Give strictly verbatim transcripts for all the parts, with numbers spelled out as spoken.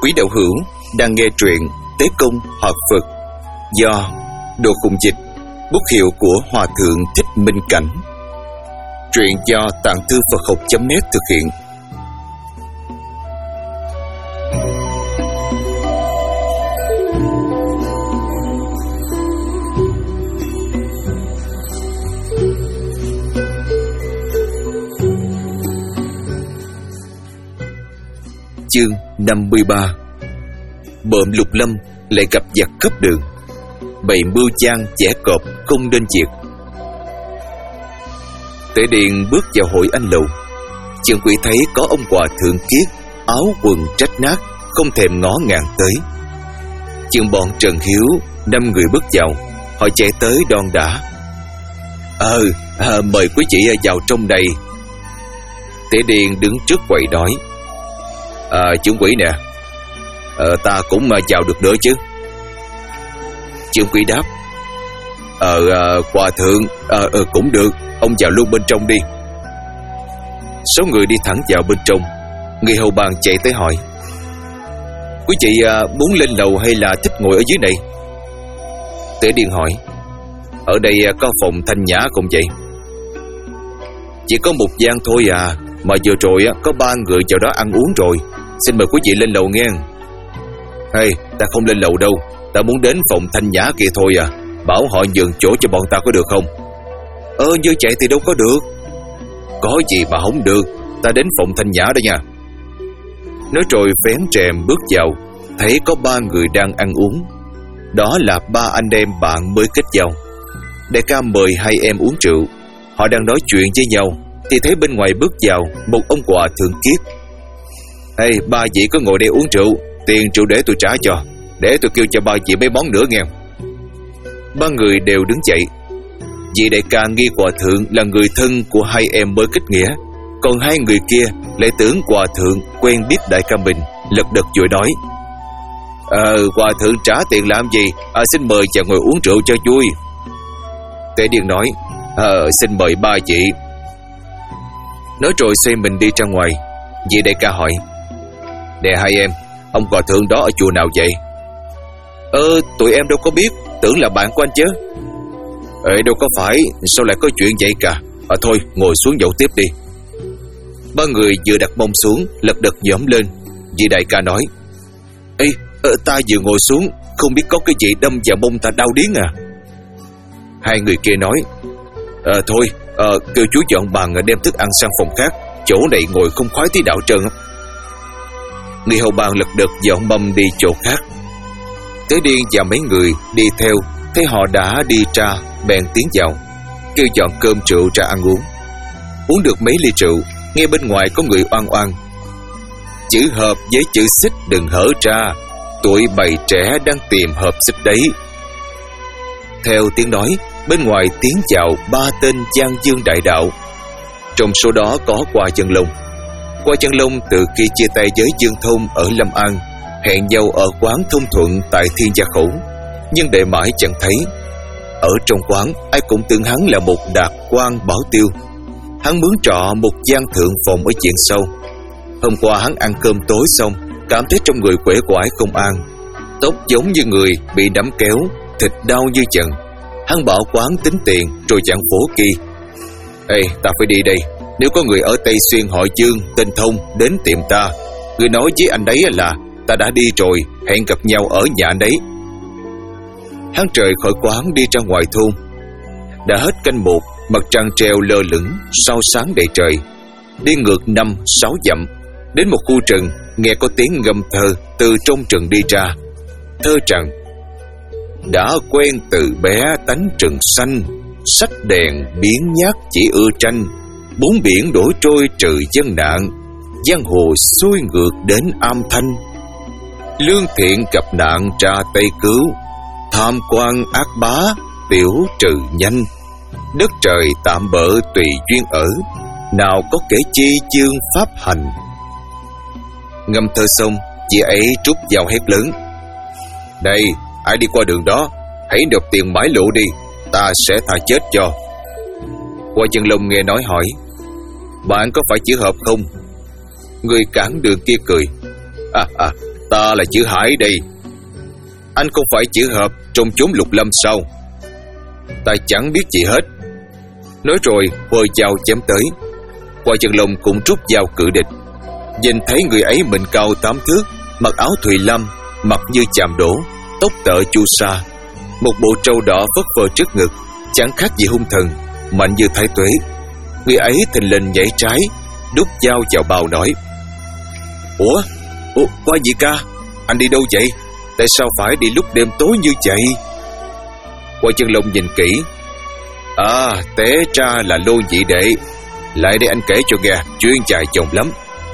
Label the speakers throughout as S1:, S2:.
S1: Quý đạo hữu đang nghe truyện Tế Công Hợp Phật do Đồ Khùng Dịch, bút hiệu của Hòa Thượng Thích Minh Cảnh. Truyện do Tạng Thư Phật Học chấm net thực hiện. Chương năm mươi ba. Bợm Lục Lâm lại gặp giặc cướp đường, bày mưu gian chẻ cọp không nên diệt. Tế Điền bước vào hội anh lầu. Trương Quỷ thấy có ông Hòa Thượng Kiết, áo quần rách nát, không thèm ngó ngàng tới. Chừng bọn Trần Hiếu năm người bước vào, họ chạy tới đon đả. Ờ, à, mời quý vị vào trong đây. Tế Điền đứng trước quầy nói: À, Trương Quỷ nè, ờ, ta cũng vào được nữa chứ? Trương Quỷ đáp: Ờ, à, Hòa Thượng, ờ, à, cũng được, ông vào luôn bên trong đi. Số người đi thẳng vào bên trong. Người hầu bàn chạy tới hỏi: Quý vị à, muốn lên lầu hay là thích ngồi ở dưới này? Tế Điền hỏi: Ở đây có phòng thanh nhã không vậy? Chỉ có một gian thôi à, mà vừa rồi có ba người vào đó ăn uống rồi. Xin mời quý vị lên lầu nghe. Hey, ta không lên lầu đâu, ta muốn đến phòng thanh nhã kia thôi à. Bảo họ nhường chỗ cho bọn ta có được không? Ơ, như vậy thì đâu có được. Có gì mà không được, ta đến phòng thanh nhã đây nha. Nói rồi vén rèm bước vào, thấy có ba người đang ăn uống. Đó là ba anh em bạn mới kết giao. Đại ca mời hai em uống rượu. Họ đang nói chuyện với nhau thì thấy bên ngoài bước vào một ông Hòa Thượng Kiết. Ê, ba vị có ngồi đây uống rượu, tiền rượu để tôi trả cho, để tôi kêu cho ba vị mấy món nữa nghe. Ba người đều đứng dậy. Vị đại ca nghi Hòa Thượng là người thân của hai em mới kết nghĩa, còn hai người kia lại tưởng Hòa Thượng quen biết đại ca mình, lật đật vội nói: Ờ, Hòa Thượng trả tiền làm gì? À, xin mời chào ngồi uống rượu cho vui. Tế Điền nói: Ờ, xin mời ba vị. Nói rồi xoay mình đi ra ngoài. Vị đại ca hỏi: Nè hai em, ông Hòa Thượng đó ở chùa nào vậy? Ờ, tụi em đâu có biết, tưởng là bạn của anh chứ. Ê, đâu có phải, sao lại có chuyện vậy cả? À, thôi, ngồi xuống nhậu tiếp đi. Ba người vừa đặt mông xuống, lật đật nhổm lên. Vị đại ca nói: Ê, ờ, ta vừa ngồi xuống, không biết có cái gì đâm vào mông ta đau điếng à? Hai người kia nói: Ờ, thôi, ờ, kêu chú dọn bàn đem thức ăn sang phòng khác, chỗ này ngồi không khoái tí đạo trơn. Người hầu bàn lật đật dọn mâm đi chỗ khác. Tế Điền và mấy người đi theo thấy họ đã đi ra, bèn tiến vào, kêu dọn cơm rượu ra ăn uống. Uống được mấy ly rượu, nghe bên ngoài có người oan oan: Chữ hợp với chữ xích đừng hở ra, tụi bầy trẻ đang tìm hợp xích đấy. Theo tiếng nói, bên ngoài tiến vào ba tên Giang Dương đại đạo. Trong số đó có Qua Chân Long. Qua Chân Long từ khi chia tay với Dương Thông ở Lâm An, hẹn nhau ở quán Thông Thuận tại Thiên Gia Khẩu, nhưng đợi mãi chẳng thấy. Ở trong quán, ai cũng tưởng hắn là một đạt quan bảo tiêu. Hắn mướn trọ một gian thượng phòng ở diện sâu. Hôm qua hắn ăn cơm tối xong, cảm thấy trong người quể quải không an, tóc giống như người bị đấm kéo, thịt đau như chần. Hắn bảo quán tính tiền rồi dặn Phổ Kỳ: Ê, ta phải đi đây. Nếu có người ở Tây Xuyên họ Dương, tên Thông đến tiệm ta, người nói với anh đấy là ta đã đi rồi, hẹn gặp nhau ở nhà anh đấy. Hắn trời khỏi quán đi ra ngoài thôn. Đã hết canh một, mặt trăng treo lơ lửng, sao sáng đầy trời. Đi ngược năm sáu dặm, đến một khu rừng, nghe có tiếng ngâm thơ từ trong rừng đi ra. Thơ rằng: Đã quen từ bé tánh rừng xanh, sách đèn biến nhát chỉ ưa tranh. Bốn biển đổ trôi trừ dân nạn, giang hồ xuôi ngược đến am thanh. Lương thiện gặp nạn ra tay cứu, tham quan ác bá tiểu trừ nhanh. Đất trời tạm bỡ tùy duyên ở, nào có kẻ chi dương pháp hành. Ngâm thơ xong, chị ấy rút dao hét lớn: Đây, ai đi qua đường đó, hãy nộp tiền mãi lộ đi, ta sẽ tha chết cho. Qua Chân Long nghe nói hỏi: Bạn có phải chữ hợp không? Người cản đường kia cười: À à, Ta là chữ Hải đây. Anh không phải chữ Hợp trong chốn Lục Lâm sao? Ta chẳng biết gì hết. Nói rồi hồi dao chém tới. Qua Chân Long cũng rút dao cự địch. Nhìn thấy người ấy mình cao tám thước, mặc áo thùy lam, mặt như chàm đổ, tóc tợ chu sa, một bộ trâu đỏ phất phơ trước ngực, chẳng khác gì hung thần, mạnh như thái tuế. Người ấy thình lình nhảy trái, đút dao vào bao nói: Ủa, Ủa Qua Nhị ca, anh đi đâu vậy? Tại sao phải đi lúc đêm tối như vậy? Qua Chân Long nhìn kỹ. À, té ra là Lô Nhị đệ. Lại đây anh kể cho nghe, chuyện dài dòng lắm.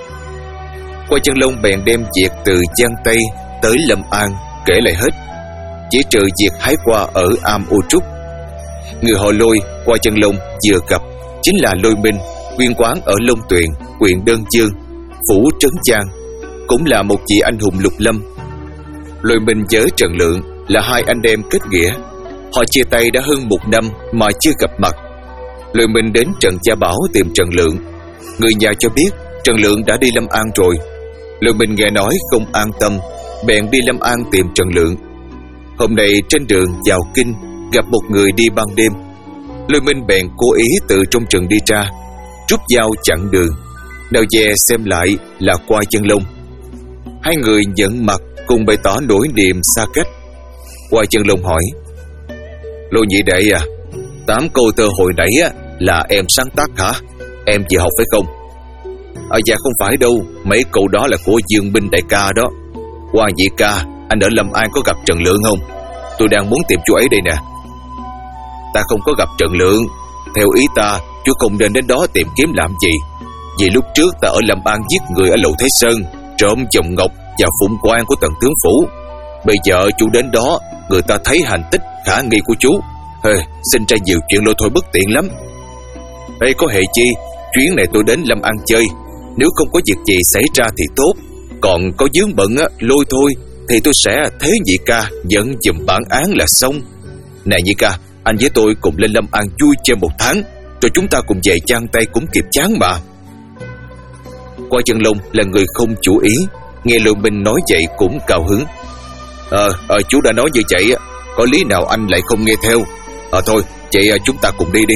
S1: Qua Chân Long bèn đem việc từ Giang Tây tới Lâm An kể lại hết, chỉ trừ việc hái qua ở Am Ô Trúc. Người họ Lôi Qua Chân Long vừa gặp chính là Lôi Minh, nguyên quán ở Long Tuyền, huyện Đơn Dương, phủ Trấn Giang, cũng là một vị anh hùng lục lâm. Lôi Minh với Trần Lượng là hai anh em kết nghĩa. Họ chia tay đã hơn một năm mà chưa gặp mặt. Lôi Minh đến Trần Gia Bảo tìm Trần Lượng. Người nhà cho biết Trần Lượng đã đi Lâm An rồi. Lôi Minh nghe nói không an tâm, bèn đi Lâm An tìm Trần Lượng. Hôm nay trên đường vào kinh gặp một người đi ban đêm. Lôi Minh bèn cố ý từ trong rừng đi ra, rút dao chặn đường. Nào về xem lại là Qua Chân Long. Hai người nhận mặt cùng bày tỏ nỗi niềm xa cách. Qua Chân Long hỏi: Lô Nhị đệ à, tám câu thơ hồi nãy á, là em sáng tác hả? Em vừa học phải không? À dạ không phải đâu, mấy câu đó là của Dương Binh đại ca đó. Qua Nhị ca, anh ở Lâm An có gặp Trần Lượng không? Tôi đang muốn tìm chú ấy đây nè. Ta không có gặp Trần Lượng. Theo ý ta, chú không nên đến đó tìm kiếm làm gì. Vì lúc trước ta ở Lâm An giết người ở Lầu Thế Sơn, trộm vòng ngọc và phụng quan của Tần tướng phủ. Bây giờ chú đến đó, người ta thấy hành tích khả nghi của chú. Ê, sinh ra nhiều chuyện lôi thôi bất tiện lắm. Ê, có hệ chi, chuyến này tôi đến Lâm An chơi, nếu không có việc gì xảy ra thì tốt. Còn có vướng bận á, lôi thôi thì tôi sẽ thế Nhị ca dẫn dùm bản án là xong. Nè Nhị ca, anh với tôi cùng lên Lâm An vui chơi một tháng, rồi chúng ta cùng về Giang Tây cũng kịp chán mà. Qua Chân Long là người không chủ ý, nghe Lôi Minh nói vậy cũng cao hứng. Ờ, à, chú đã nói như vậy, có lý nào anh lại không nghe theo? Ờ à, thôi, vậy chúng ta cùng đi đi.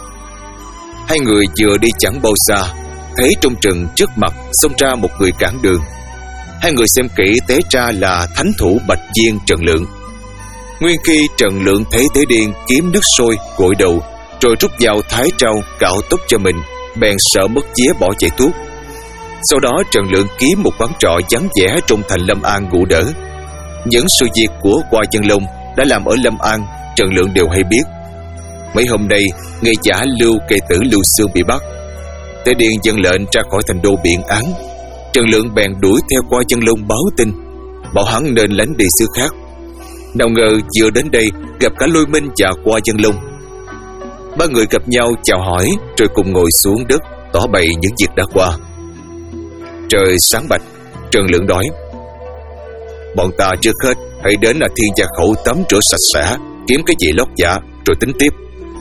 S1: Hai người vừa đi chẳng bao xa, thấy trong rừng trước mặt xông ra một người cản đường. Hai người xem kỹ té ra là thánh thủ Bạch Viên Trần Lượng. Nguyên khi Trần Lượng thấy Thế Điên kiếm nước sôi gội đầu, rồi rút dao thái trâu cạo tóc cho mình, bèn sợ mất vía bỏ chạy thuốc. Sau đó Trần Lượng kiếm một quán trọ vắng vẻ trong thành Lâm An ngủ đỡ. Những sự việc của Qua Chân Long đã làm ở Lâm An, Trần Lượng đều hay biết. Mấy hôm nay, nghe giả Lưu Kê tử Lưu Xương bị bắt, Thế Điên dân lệnh ra khỏi thành đô biện án. Trần Lượng bèn đuổi theo Qua Chân Long báo tin, bảo hắn nên lánh đi xứ khác. Nào ngờ vừa đến đây gặp cả Lôi Minh và Qua Chân Long. Ba người gặp nhau chào hỏi, rồi cùng ngồi xuống đất tỏ bày những việc đã qua. Trời sáng bạch, Trần Lượng nói: Bọn ta trước hết hãy đến là Thiên Gia Khẩu tắm rửa sạch sẽ, kiếm cái gì lót dạ rồi tính tiếp.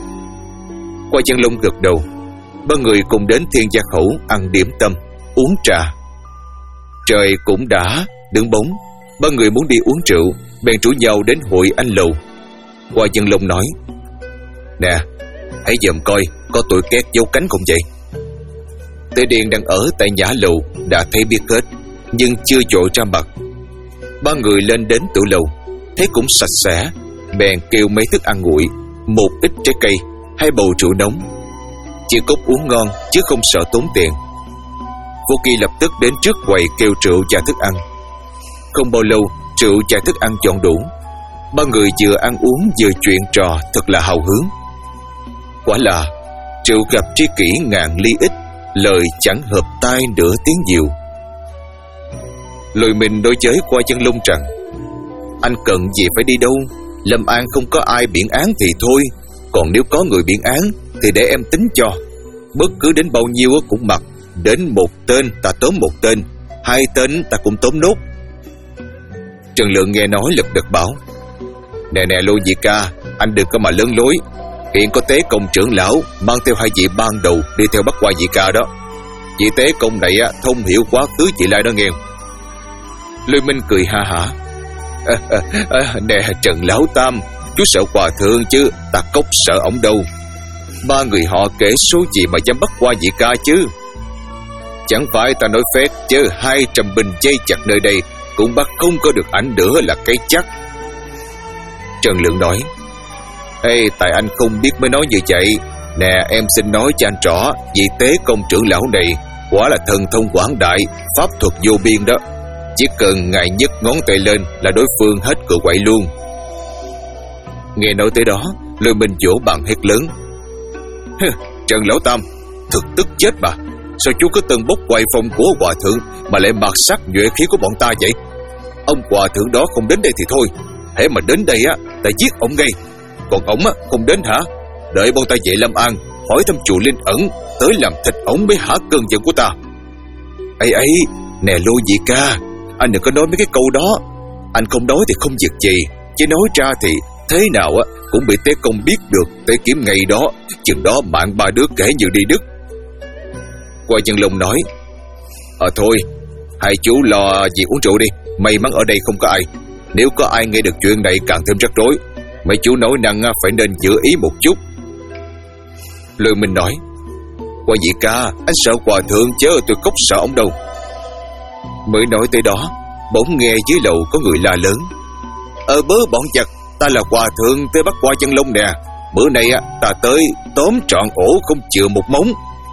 S1: Qua Chân Long gật đầu. Ba người cùng đến Thiên Gia Khẩu ăn điểm tâm, uống trà. Trời cũng đã đứng bóng, ba người muốn đi uống rượu, bèn rủ nhau đến hội Anh Lầu. Qua Chân Long nói: Nè, hãy dòm coi có tụi két giấu cánh không vậy? Tế Điên đang ở tại nhã lầu đã thấy biết hết, nhưng chưa vội ra mặt. Ba người lên đến tử lầu, thấy cũng sạch sẽ, bèn kêu mấy thức ăn nguội, một ít trái cây, hai bầu rượu nóng. Chỉ cốc uống ngon chứ không sợ tốn tiền. Vô Kỳ lập tức đến trước quầy kêu rượu và thức ăn. Không bao lâu, rượu và thức ăn chọn đủ. Ba người vừa ăn uống vừa chuyện trò thật là hào hứng. Quả là rượu gặp tri kỷ ngàn ly ít, lời chẳng hợp tai nửa tiếng diệu. Lôi Minh đối với Qua Chân Long rằng: Anh cần gì phải đi đâu, Lâm An không có ai biện án thì thôi, còn nếu có người biện án thì để em tính cho. Bất cứ đến bao nhiêu cũng mặc, đến một tên ta tóm một tên, hai tên ta cũng tóm nốt. Trần Lượng nghe nói lật đật bảo: Nè nè Lô Nhị ca, anh đừng có mà lớn lối. Hiện có Tế Công trưởng lão mang theo hai vị ban đầu đi theo bắt Qua Nhị ca đó. Vị Tế Công này á, thông hiểu quá khứ chị Lai đó nghe. Lôi Minh cười ha hả. À, à, à, nè Trần Lão Tam, chú sợ hòa thượng chứ ta cốc sợ ổng đâu. Ba người họ kể số gì mà dám bắt qua vị ca chứ. Chẳng phải ta nói phét chứ hai trăm binh dây chặt nơi đây cũng bắt không có được ảnh nữa là cái chắc. Trần Lượng nói. Ê, tại anh không biết mới nói như vậy. Nè em xin nói cho anh rõ, vị Tế Công trưởng lão này quả là thần thông quảng đại, pháp thuật vô biên đó. Chỉ cần ngài nhấc ngón tay lên là đối phương hết cựa quậy luôn. Nghe nói tới đó, Lôi Minh vỗ bàn hét lớn. Trần Lão Tam, thực tức chết mà. Sao chú cứ từng bốc quay phong của hòa thượng mà lại mặc sắc nhuệ khí của bọn ta vậy? Ông hòa thượng đó không đến đây thì thôi, hễ mà đến đây á, ta giết ông ngay. Còn ổng á, không đến hả? Đợi bọn ta về Lâm An, hỏi thăm chùa Linh Ẩn, tới làm thịt ổng mới hả cơn giận của ta. Ấy ấy, nè Lôi vị ca, anh đừng có nói mấy cái câu đó. Anh không nói thì không việc gì, chứ nói ra thì thế nào á cũng bị Tế Công biết được. Tế Kiếm ngày đó, chừng đó mạng ba đứa kể như đi đứt. Qua Nhân Long nói. Ờ thôi, hai chú lo gì uống rượu đi. May mắn ở đây không có ai. Nếu có ai nghe được chuyện này càng thêm rắc rối. Mấy chú nói năng phải nên giữ ý một chút. Lôi Minh nói. Qua vị ca, anh sợ hòa thượng chứ tôi cốc sợ ông đâu. Mới nói tới đó, bỗng nghe dưới lầu có người la lớn. Ờ bớ bọn chặt, ta là hòa thượng tới bắt Qua Chân Long nè. Bữa nay ta tới tóm trọn ổ không chừa một móng.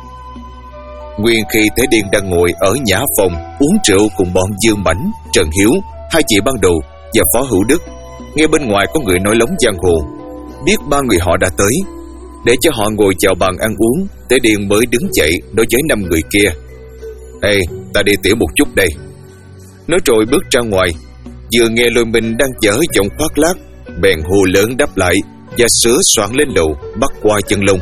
S1: Nguyên khi Thế Điên đang ngồi ở nhã phòng uống rượu cùng bọn Dương Mãnh, Trần Hiếu, hai chị ban đầu và Phó Hữu Đức, nghe bên ngoài có người nói lóng giang hồ. Biết ba người họ đã tới, để cho họ ngồi chào bàn ăn uống, Thế Điên mới đứng dậy nói với năm người kia. Ê, ta đi tiểu một chút đây. Nói rồi bước ra ngoài, vừa nghe Lôi Minh đang chở giọng khoác lác, bèn hô lớn đáp lại và sửa soạn lên lầu bắt Qua Chân Long.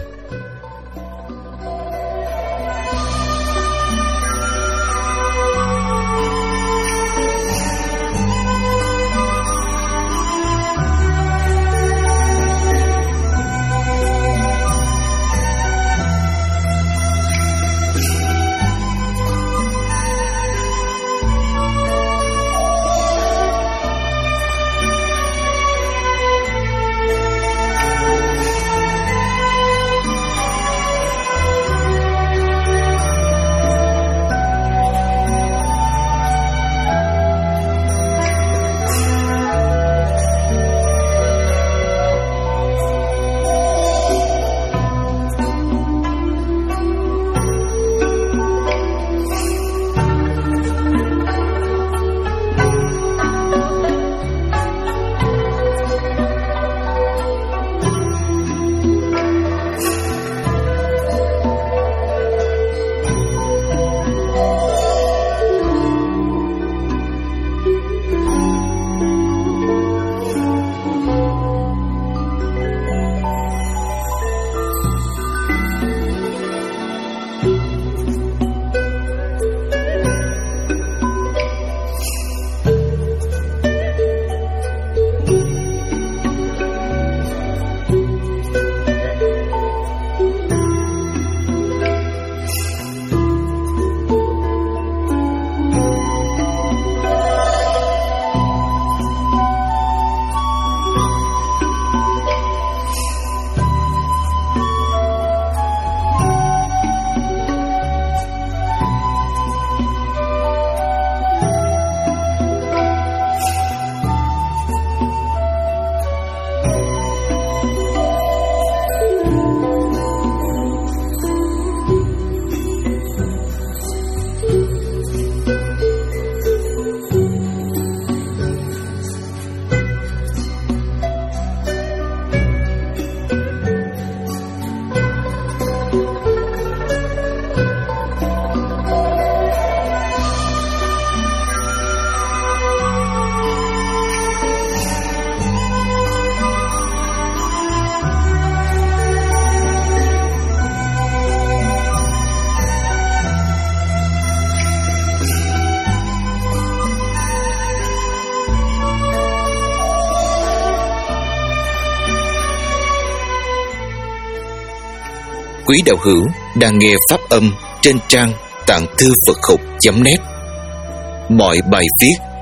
S2: Quý đạo hữu đang nghe pháp âm trên trang tạng thư Phật học chấm net. Mọi bài viết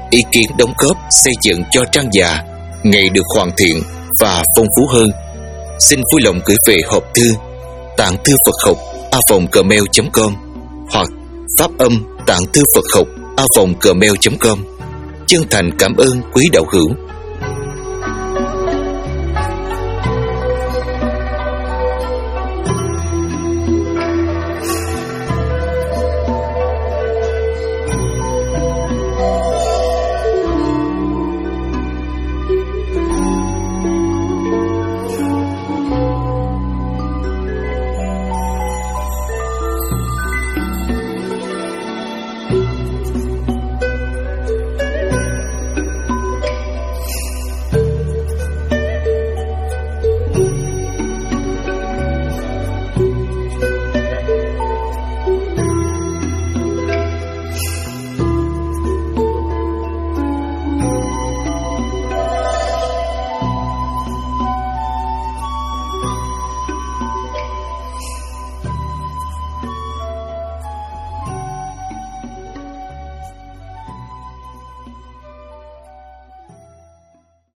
S2: ý kiến đóng góp xây dựng cho trang già ngày được hoàn thiện và phong phú hơn, xin vui lòng gửi về hộp thư tạng thư Phật học a vòng gmail chấm com hoặc pháp âm tạng thư Phật học a vòng gmail chấm com. Chân thành cảm ơn quý đạo hữu.